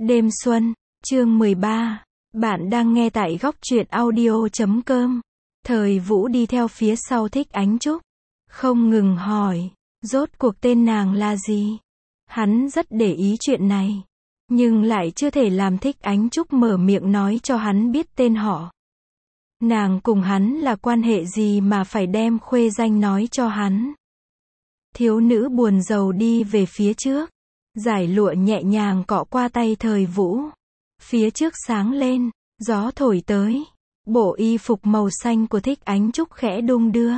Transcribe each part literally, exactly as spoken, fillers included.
Đêm xuân, chương mười ba. Bạn đang nghe tại góc truyện audio chấm com. Thời Vũ đi theo phía sau Thích Ánh Trúc, không ngừng hỏi, rốt cuộc tên nàng là gì? Hắn rất để ý chuyện này, nhưng lại chưa thể làm Thích Ánh Trúc mở miệng nói cho hắn biết tên họ. Nàng cùng hắn là quan hệ gì mà phải đem khuê danh nói cho hắn? Thiếu nữ buồn rầu đi về phía trước, giải lụa nhẹ nhàng cọ qua tay Thời Vũ. Phía trước sáng lên, gió thổi tới, bộ y phục màu xanh của Thích Ánh Trúc khẽ đung đưa.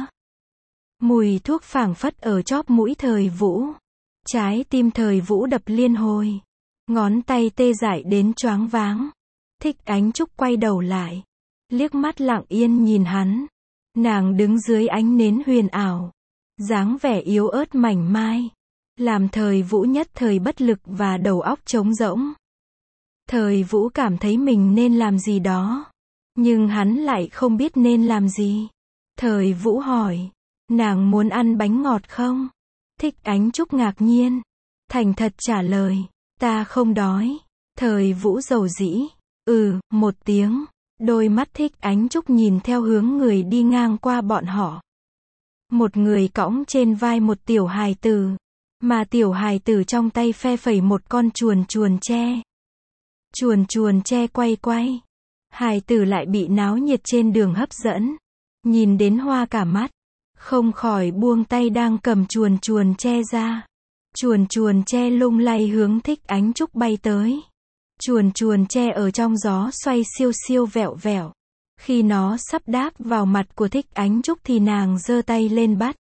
Mùi thuốc phảng phất ở chóp mũi Thời Vũ. Trái tim Thời Vũ đập liên hồi, ngón tay tê dại đến choáng váng. Thích Ánh Trúc quay đầu lại, liếc mắt lặng yên nhìn hắn. Nàng đứng dưới ánh nến huyền ảo, dáng vẻ yếu ớt mảnh mai, làm Thời Vũ nhất thời bất lực và đầu óc trống rỗng. Thời Vũ cảm thấy mình nên làm gì đó, nhưng hắn lại không biết nên làm gì. Thời Vũ hỏi, nàng muốn ăn bánh ngọt không? Thích Ánh Trúc ngạc nhiên, thành thật trả lời, ta không đói. Thời Vũ dầu dĩ, ừ, một tiếng. Đôi mắt Thích Ánh Trúc nhìn theo hướng người đi ngang qua bọn họ. Một người cõng trên vai một tiểu hài tử, mà tiểu hài tử trong tay phe phẩy một con chuồn chuồn tre. Chuồn chuồn tre quay quay, hài tử lại bị náo nhiệt trên đường hấp dẫn, nhìn đến hoa cả mắt, không khỏi buông tay đang cầm chuồn chuồn tre ra. Chuồn chuồn tre lung lay hướng Thích Ánh Trúc bay tới. Chuồn chuồn tre ở trong gió xoay siêu siêu vẹo vẹo. Khi nó sắp đáp vào mặt của Thích Ánh Trúc thì nàng giơ tay lên bắt.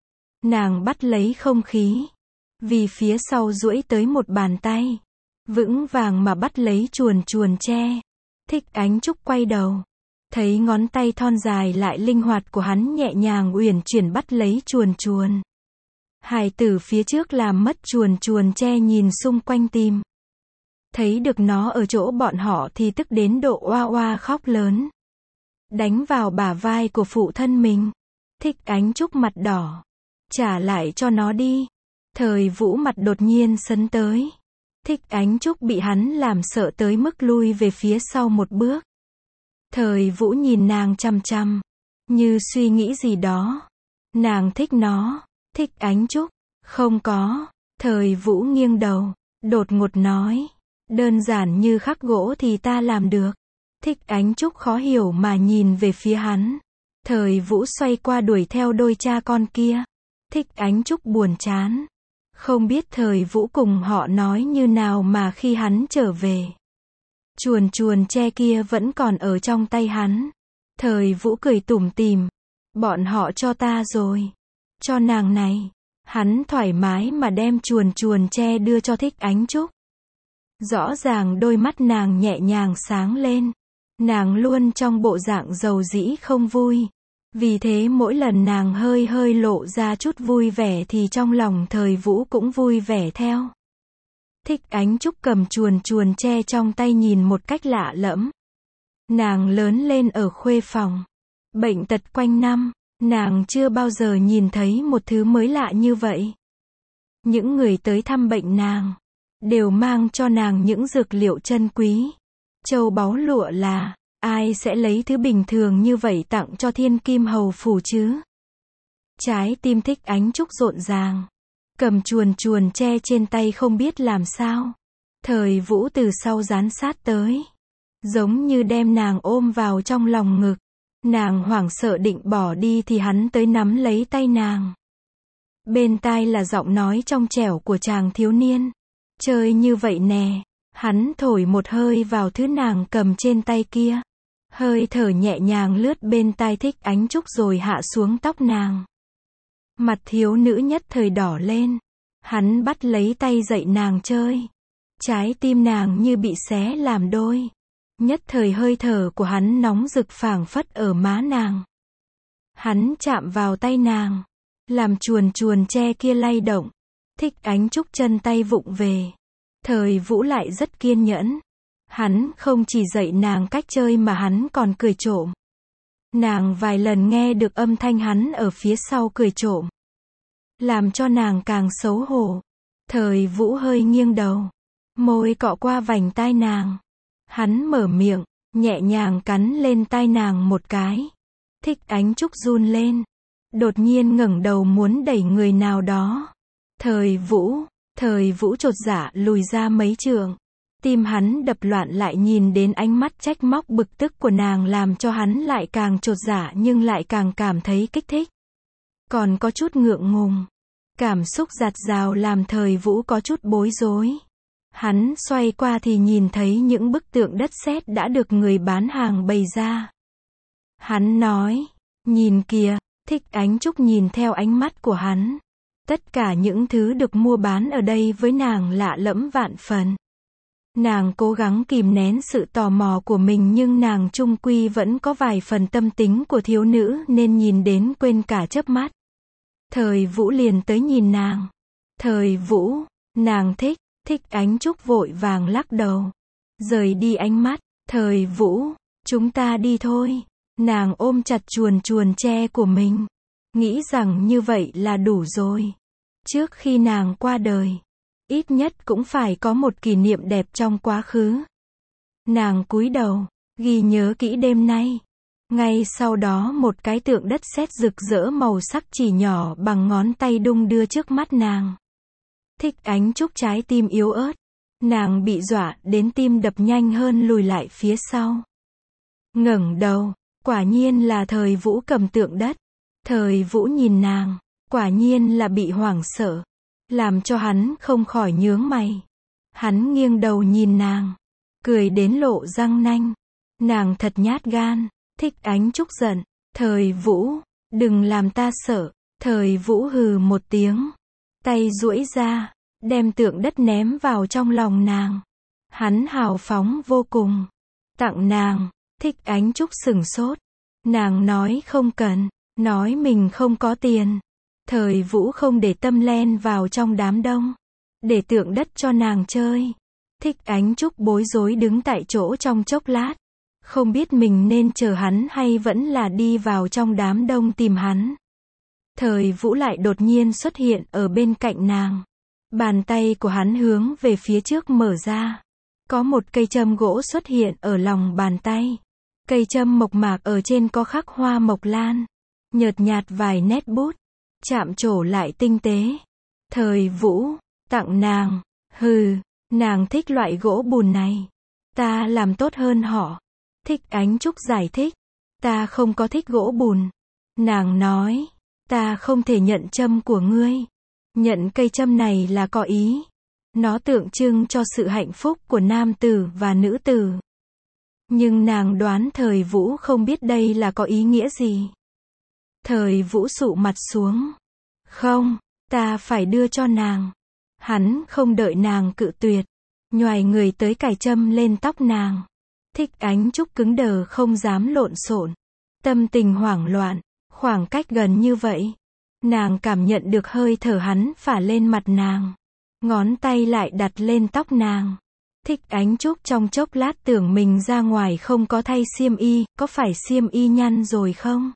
Nàng bắt lấy không khí, vì phía sau duỗi tới một bàn tay, vững vàng mà bắt lấy chuồn chuồn tre. Thích Ánh Trúc quay đầu, thấy ngón tay thon dài lại linh hoạt của hắn nhẹ nhàng uyển chuyển bắt lấy chuồn chuồn. Hài tử phía trước làm mất chuồn chuồn tre nhìn xung quanh tìm. Thấy được nó ở chỗ bọn họ thì tức đến độ oa oa khóc lớn, đánh vào bả vai của phụ thân mình. Thích Ánh Trúc mặt đỏ, trả lại cho nó đi. Thời Vũ mặt đột nhiên sấn tới. Thích Ánh Trúc bị hắn làm sợ tới mức lui về phía sau một bước. Thời Vũ nhìn nàng chằm chằm, như suy nghĩ gì đó. Nàng thích nó. Thích Ánh Trúc, không có. Thời Vũ nghiêng đầu, đột ngột nói, đơn giản như khắc gỗ thì ta làm được. Thích Ánh Trúc khó hiểu mà nhìn về phía hắn. Thời Vũ xoay qua đuổi theo đôi cha con kia. Thích Ánh Trúc buồn chán, không biết Thời Vũ cùng họ nói như nào mà khi hắn trở về, chuồn chuồn tre kia vẫn còn ở trong tay hắn. Thời Vũ cười tủm tỉm, bọn họ cho ta rồi, cho nàng này. Hắn thoải mái mà đem chuồn chuồn tre đưa cho Thích Ánh Trúc. Rõ ràng đôi mắt nàng nhẹ nhàng sáng lên. Nàng luôn trong bộ dạng dầu dĩ không vui. Vì thế mỗi lần nàng hơi hơi lộ ra chút vui vẻ thì trong lòng Thời Vũ cũng vui vẻ theo. Thích Ánh Trúc cầm chuồn chuồn tre trong tay nhìn một cách lạ lẫm. Nàng lớn lên ở khuê phòng, bệnh tật quanh năm, nàng chưa bao giờ nhìn thấy một thứ mới lạ như vậy. Những người tới thăm bệnh nàng đều mang cho nàng những dược liệu chân quý, châu báu lụa là. Ai sẽ lấy thứ bình thường như vậy tặng cho Thiên Kim Hầu Phủ chứ? Trái tim Thích Ánh Trúc rộn ràng, cầm chuồn chuồn tre trên tay không biết làm sao. Thời Vũ từ sau dán sát tới, giống như đem nàng ôm vào trong lòng ngực. Nàng hoảng sợ định bỏ đi thì hắn tới nắm lấy tay nàng. Bên tai là giọng nói trong trẻo của chàng thiếu niên. Chơi như vậy nè. Hắn thổi một hơi vào thứ nàng cầm trên tay kia. Hơi thở nhẹ nhàng lướt bên tai Thích Ánh Trúc rồi hạ xuống tóc nàng. Mặt thiếu nữ nhất thời đỏ lên. Hắn bắt lấy tay dạy nàng chơi. Trái tim nàng như bị xé làm đôi. Nhất thời hơi thở của hắn nóng rực phảng phất ở má nàng. Hắn chạm vào tay nàng, làm chuồn chuồn tre kia lay động. Thích Ánh Trúc chân tay vụng về. Thời Vũ lại rất kiên nhẫn. Hắn không chỉ dạy nàng cách chơi mà hắn còn cười trộm. Nàng vài lần nghe được âm thanh hắn ở phía sau cười trộm, làm cho nàng càng xấu hổ. Thời Vũ hơi nghiêng đầu, môi cọ qua vành tai nàng. Hắn mở miệng, nhẹ nhàng cắn lên tai nàng một cái. Thích Ánh Trúc run lên. Đột nhiên ngẩng đầu muốn đẩy người nào đó. Thời Vũ, Thời Vũ chột dạ lùi ra mấy trượng. Tim hắn đập loạn, lại nhìn đến ánh mắt trách móc bực tức của nàng làm cho hắn lại càng chột dạ nhưng lại càng cảm thấy kích thích. Còn có chút ngượng ngùng. Cảm xúc dạt dào làm Thời Vũ có chút bối rối. Hắn xoay qua thì nhìn thấy những bức tượng đất sét đã được người bán hàng bày ra. Hắn nói, nhìn kìa. Thích Ánh Trúc nhìn theo ánh mắt của hắn. Tất cả những thứ được mua bán ở đây với nàng lạ lẫm vạn phần. Nàng cố gắng kìm nén sự tò mò của mình nhưng nàng chung quy vẫn có vài phần tâm tính của thiếu nữ nên nhìn đến quên cả chớp mắt. Thời Vũ liền tới nhìn nàng. Thời Vũ, nàng thích. Thích Ánh Trúc vội vàng lắc đầu. Rời đi ánh mắt. Thời Vũ, chúng ta đi thôi. Nàng ôm chặt chuồn chuồn tre của mình. Nghĩ rằng như vậy là đủ rồi. Trước khi nàng qua đời, ít nhất cũng phải có một kỷ niệm đẹp trong quá khứ. Nàng cúi đầu, ghi nhớ kỹ đêm nay. Ngay sau đó một cái tượng đất sét rực rỡ màu sắc chỉ nhỏ bằng ngón tay đung đưa trước mắt nàng. Thích Ánh Trúc trái tim yếu ớt. Nàng bị dọa đến tim đập nhanh hơn lùi lại phía sau. Ngẩng đầu, quả nhiên là Thời Vũ cầm tượng đất. Thời Vũ nhìn nàng, quả nhiên là bị hoảng sợ, làm cho hắn không khỏi nhướng mày. Hắn nghiêng đầu nhìn nàng, cười đến lộ răng nanh. Nàng thật nhát gan. Thích Ánh Trúc giận. Thời Vũ, đừng làm ta sợ. Thời Vũ hừ một tiếng, tay duỗi ra, đem tượng đất ném vào trong lòng nàng. Hắn hào phóng vô cùng. Tặng nàng. Thích Ánh Trúc sửng sốt. Nàng nói không cần, nói mình không có tiền. Thời Vũ không để tâm len vào trong đám đông, để tượng đất cho nàng chơi. Thích Ánh Trúc bối rối đứng tại chỗ trong chốc lát, không biết mình nên chờ hắn hay vẫn là đi vào trong đám đông tìm hắn. Thời Vũ lại đột nhiên xuất hiện ở bên cạnh nàng. Bàn tay của hắn hướng về phía trước mở ra. Có một cây châm gỗ xuất hiện ở lòng bàn tay. Cây châm mộc mạc ở trên có khắc hoa mộc lan. Nhợt nhạt vài nét bút. Chạm trổ lại tinh tế. Thời Vũ, tặng nàng. Hừ, nàng thích loại gỗ bùn này. Ta làm tốt hơn họ. Thích Ánh Trúc giải thích. Ta không có thích gỗ bùn. Nàng nói, ta không thể nhận châm của ngươi. Nhận cây châm này là có ý. Nó tượng trưng cho sự hạnh phúc của nam tử và nữ tử. Nhưng nàng đoán Thời Vũ không biết đây là có ý nghĩa gì. Thời Vũ sụ mặt xuống. Không, ta phải đưa cho nàng. Hắn không đợi nàng cự tuyệt, nhoài người tới cài châm lên tóc nàng. Thích Ánh Trúc cứng đờ không dám lộn xộn. Tâm tình hoảng loạn, khoảng cách gần như vậy. Nàng cảm nhận được hơi thở hắn phả lên mặt nàng. Ngón tay lại đặt lên tóc nàng. Thích Ánh Trúc trong chốc lát tưởng mình ra ngoài không có thay xiêm y, có phải xiêm y nhăn rồi không?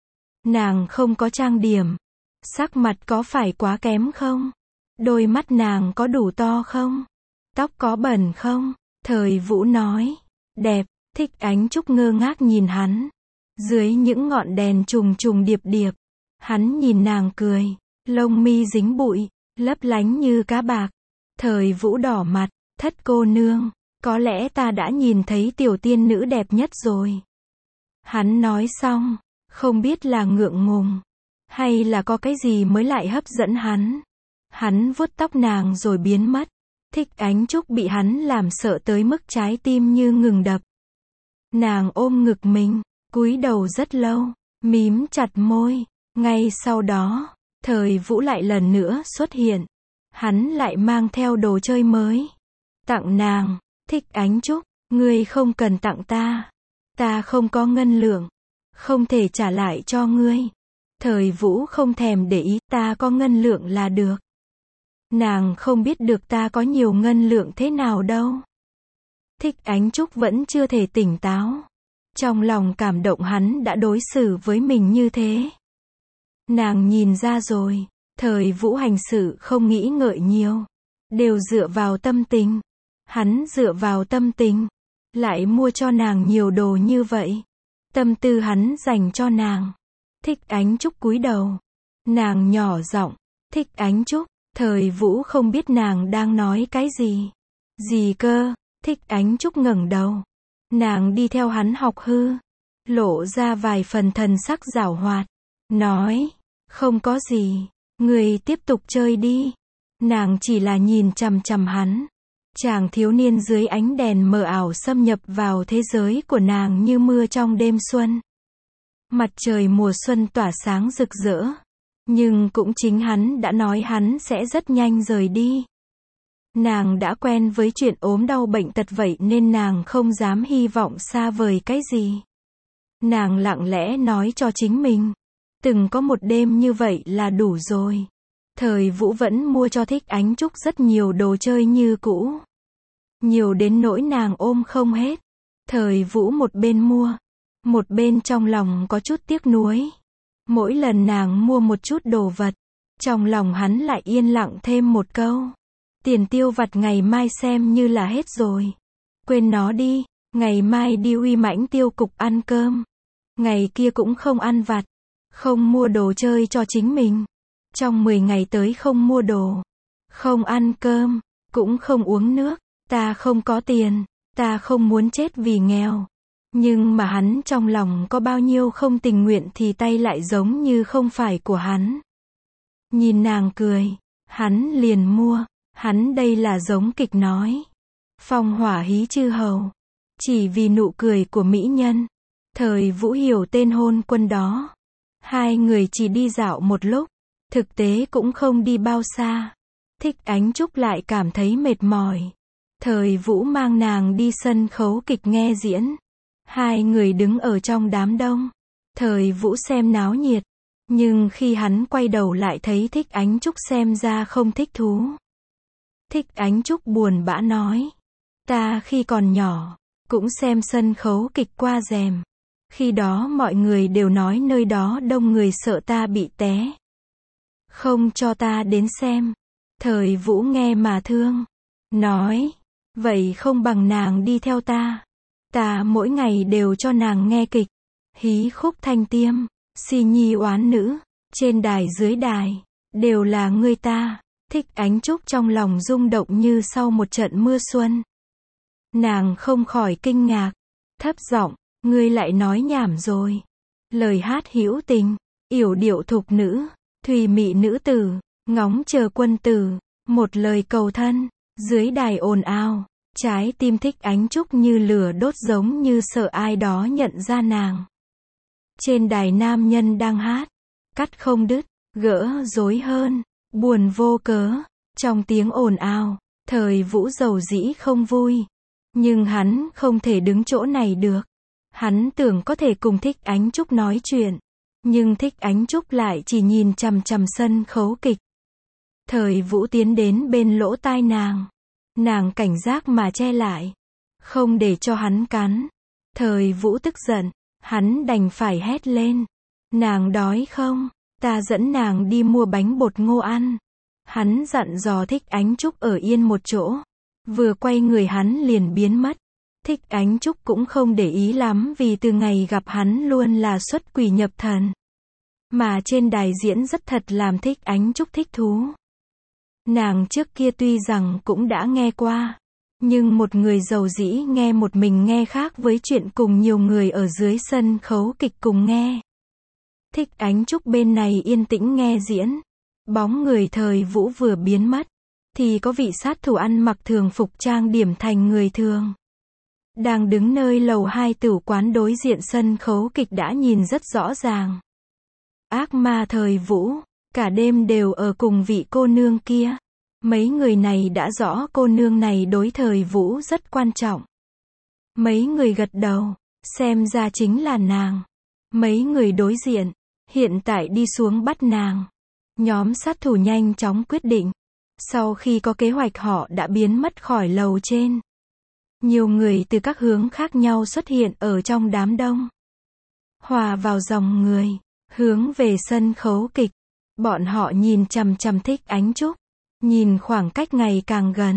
Nàng không có trang điểm. Sắc mặt có phải quá kém không? Đôi mắt nàng có đủ to không? Tóc có bẩn không? Thời Vũ nói. Đẹp. Thích Ánh Trúc ngơ ngác nhìn hắn. Dưới những ngọn đèn trùng trùng điệp điệp. Hắn nhìn nàng cười. Lông mi dính bụi, lấp lánh như cá bạc. Thời Vũ đỏ mặt. Thất cô nương, có lẽ ta đã nhìn thấy tiểu tiên nữ đẹp nhất rồi. Hắn nói xong, không biết là ngượng ngùng, hay là có cái gì mới lại hấp dẫn hắn. Hắn vuốt tóc nàng rồi biến mất. Thích Ánh Trúc bị hắn làm sợ tới mức trái tim như ngừng đập. Nàng ôm ngực mình, cúi đầu rất lâu, mím chặt môi. Ngay sau đó, Thời Vũ lại lần nữa xuất hiện. Hắn lại mang theo đồ chơi mới. Tặng nàng. Thích Ánh Trúc, ngươi không cần tặng ta. Ta không có ngân lượng, không thể trả lại cho ngươi. Thời Vũ không thèm để ý, ta có ngân lượng là được. Nàng không biết được ta có nhiều ngân lượng thế nào đâu. Thích Ánh Trúc vẫn chưa thể tỉnh táo. Trong lòng cảm động hắn đã đối xử với mình như thế. Nàng nhìn ra rồi, Thời Vũ hành sự không nghĩ ngợi nhiều, đều dựa vào tâm tình. Hắn dựa vào tâm tình, lại mua cho nàng nhiều đồ như vậy. Tâm tư hắn dành cho nàng. Thích Ánh Trúc cúi đầu. Nàng nhỏ giọng, Thích Ánh Trúc. Thời Vũ không biết nàng đang nói cái gì. Gì cơ? Thích Ánh Trúc ngẩng đầu. Nàng đi theo hắn học hư. Lộ ra vài phần thần sắc giảo hoạt. Nói, không có gì. Người tiếp tục chơi đi. Nàng chỉ là nhìn chằm chằm hắn. Chàng thiếu niên dưới ánh đèn mờ ảo xâm nhập vào thế giới của nàng như mưa trong đêm xuân. Mặt trời mùa xuân tỏa sáng rực rỡ. Nhưng cũng chính hắn đã nói hắn sẽ rất nhanh rời đi. Nàng đã quen với chuyện ốm đau bệnh tật vậy nên nàng không dám hy vọng xa vời cái gì. Nàng lặng lẽ nói cho chính mình. Từng có một đêm như vậy là đủ rồi. Thời Vũ vẫn mua cho Thích Ánh Trúc rất nhiều đồ chơi như cũ. Nhiều đến nỗi nàng ôm không hết. Thời Vũ một bên mua, một bên trong lòng có chút tiếc nuối. Mỗi lần nàng mua một chút đồ vật, trong lòng hắn lại yên lặng thêm một câu. Tiền tiêu vặt ngày mai xem như là hết rồi. Quên nó đi, ngày mai đi Uy Mãnh tiêu cục ăn cơm. Ngày kia cũng không ăn vặt, không mua đồ chơi cho chính mình. Trong mười ngày tới không mua đồ, không ăn cơm, cũng không uống nước. Ta không có tiền, ta không muốn chết vì nghèo. Nhưng mà hắn trong lòng có bao nhiêu không tình nguyện thì tay lại giống như không phải của hắn. Nhìn nàng cười, hắn liền mua. Hắn đây là giống kịch nói. Phong hỏa hí chư hầu. Chỉ vì nụ cười của mỹ nhân. Thời Vũ hiểu tên hôn quân đó. Hai người chỉ đi dạo một lúc. Thực tế cũng không đi bao xa. Thích Ánh Trúc lại cảm thấy mệt mỏi. Thời Vũ mang nàng đi sân khấu kịch nghe diễn. Hai người đứng ở trong đám đông. Thời Vũ xem náo nhiệt. Nhưng khi hắn quay đầu lại thấy Thích Ánh Trúc xem ra không thích thú. Thích Ánh Trúc buồn bã nói. Ta khi còn nhỏ, cũng xem sân khấu kịch qua rèm. Khi đó mọi người đều nói nơi đó đông người sợ ta bị té. Không cho ta đến xem. Thời Vũ nghe mà thương. Nói, vậy không bằng nàng đi theo ta. Ta mỗi ngày đều cho nàng nghe kịch. Hí khúc thanh tiêm, si nhi oán nữ, trên đài dưới đài, đều là ngươi ta. Thích Ánh Trúc trong lòng rung động như sau một trận mưa xuân. Nàng không khỏi kinh ngạc, thấp giọng, ngươi lại nói nhảm rồi. Lời hát hữu tình, yểu điệu thục nữ, thùy mị nữ tử, ngóng chờ quân tử, một lời cầu thân, dưới đài ồn ào, trái tim Thích Ánh Trúc như lửa đốt giống như sợ ai đó nhận ra nàng. Trên đài nam nhân đang hát, cắt không đứt, gỡ rối hơn, buồn vô cớ, trong tiếng ồn ào, Thời Vũ dầu dĩ không vui. Nhưng hắn không thể đứng chỗ này được. Hắn tưởng có thể cùng Thích Ánh Trúc nói chuyện. Nhưng Thích Ánh Trúc lại chỉ nhìn chằm chằm sân khấu kịch. Thời Vũ tiến đến bên lỗ tai nàng. Nàng cảnh giác mà che lại. Không để cho hắn cắn. Thời Vũ tức giận. Hắn đành phải hét lên. Nàng đói không? Ta dẫn nàng đi mua bánh bột ngô ăn. Hắn dặn dò Thích Ánh Trúc ở yên một chỗ. Vừa quay người hắn liền biến mất. Thích Ánh Trúc cũng không để ý lắm vì từ ngày gặp hắn luôn là xuất quỷ nhập thần. Mà trên đài diễn rất thật làm Thích Ánh Trúc thích thú. Nàng trước kia tuy rằng cũng đã nghe qua. Nhưng một người giàu dĩ nghe một mình nghe khác với chuyện cùng nhiều người ở dưới sân khấu kịch cùng nghe. Thích Ánh Trúc bên này yên tĩnh nghe diễn. Bóng người Thời Vũ vừa biến mất. Thì có vị sát thủ ăn mặc thường phục trang điểm thành người thường. Đang đứng nơi lầu hai tử quán đối diện sân khấu kịch đã nhìn rất rõ ràng. Ác ma Thời Vũ, cả đêm đều ở cùng vị cô nương kia. Mấy người này đã rõ cô nương này đối Thời Vũ rất quan trọng. Mấy người gật đầu, xem ra chính là nàng. Mấy người đối diện, hiện tại đi xuống bắt nàng. Nhóm sát thủ nhanh chóng quyết định. Sau khi có kế hoạch họ đã biến mất khỏi lầu trên. Nhiều người từ các hướng khác nhau xuất hiện ở trong đám đông. Hòa vào dòng người, hướng về sân khấu kịch. Bọn họ nhìn chằm chằm Thích Ánh Trúc. Nhìn khoảng cách ngày càng gần.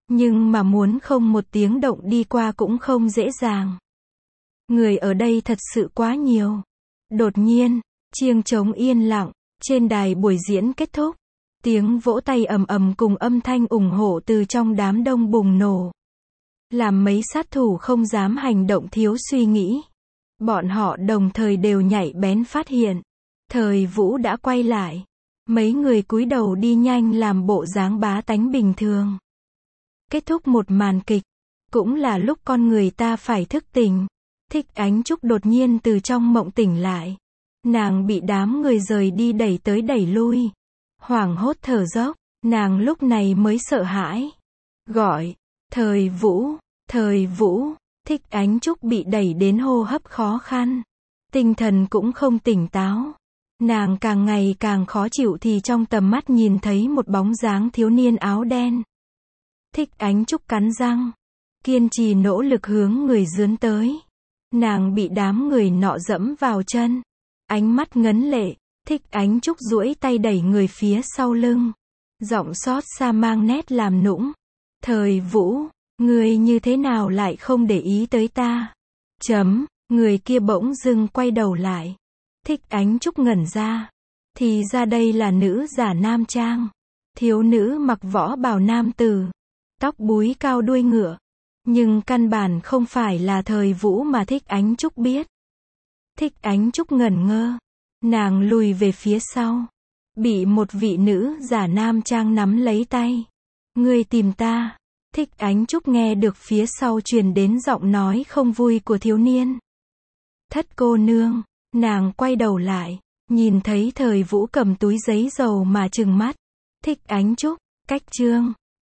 Nhưng mà muốn không một tiếng động đi qua cũng không dễ dàng. Người ở đây thật sự quá nhiều. Đột nhiên, chiêng trống yên lặng, trên đài buổi diễn kết thúc. Tiếng vỗ tay ầm ầm cùng âm thanh ủng hộ từ trong đám đông bùng nổ. Làm mấy sát thủ không dám hành động thiếu suy nghĩ. Bọn họ đồng thời đều nhạy bén phát hiện. Thời Vũ đã quay lại. Mấy người cúi đầu đi nhanh làm bộ dáng bá tánh bình thường. Kết thúc một màn kịch. Cũng là lúc con người ta phải thức tỉnh. Thích Ánh Trúc đột nhiên từ trong mộng tỉnh lại. Nàng bị đám người rời đi đẩy tới đẩy lui. Hoảng hốt thở dốc. Nàng lúc này mới sợ hãi. Gọi. Thời Vũ. Thời Vũ. Thích Ánh Trúc bị đẩy đến hô hấp khó khăn. Tinh thần cũng không tỉnh táo. Nàng càng ngày càng khó chịu thì trong tầm mắt nhìn thấy một bóng dáng thiếu niên áo đen. Thích Ánh Trúc cắn răng. Kiên trì nỗ lực hướng người dướn tới. Nàng bị đám người nọ dẫm vào chân. Ánh mắt ngấn lệ. Thích Ánh Trúc duỗi tay đẩy người phía sau lưng. Giọng xót xa mang nét làm nũng. Thời Vũ, người như thế nào lại không để ý tới ta? Chấm, người kia bỗng dưng quay đầu lại. Thích Ánh Trúc ngẩn ra. Thì ra đây là nữ giả nam trang. Thiếu nữ mặc võ bào nam tử. Tóc búi cao đuôi ngựa. Nhưng căn bản không phải là Thời Vũ mà Thích Ánh Trúc biết. Thích Ánh Trúc ngẩn ngơ. Nàng lùi về phía sau. Bị một vị nữ giả nam trang nắm lấy tay. Ngươi tìm ta. Thích Ánh Trúc nghe được phía sau truyền đến giọng nói không vui của thiếu niên. Thất cô nương. Nàng quay đầu lại. Nhìn thấy Thời Vũ cầm túi giấy dầu mà trừng mắt. Thích Ánh Trúc. Cách chương.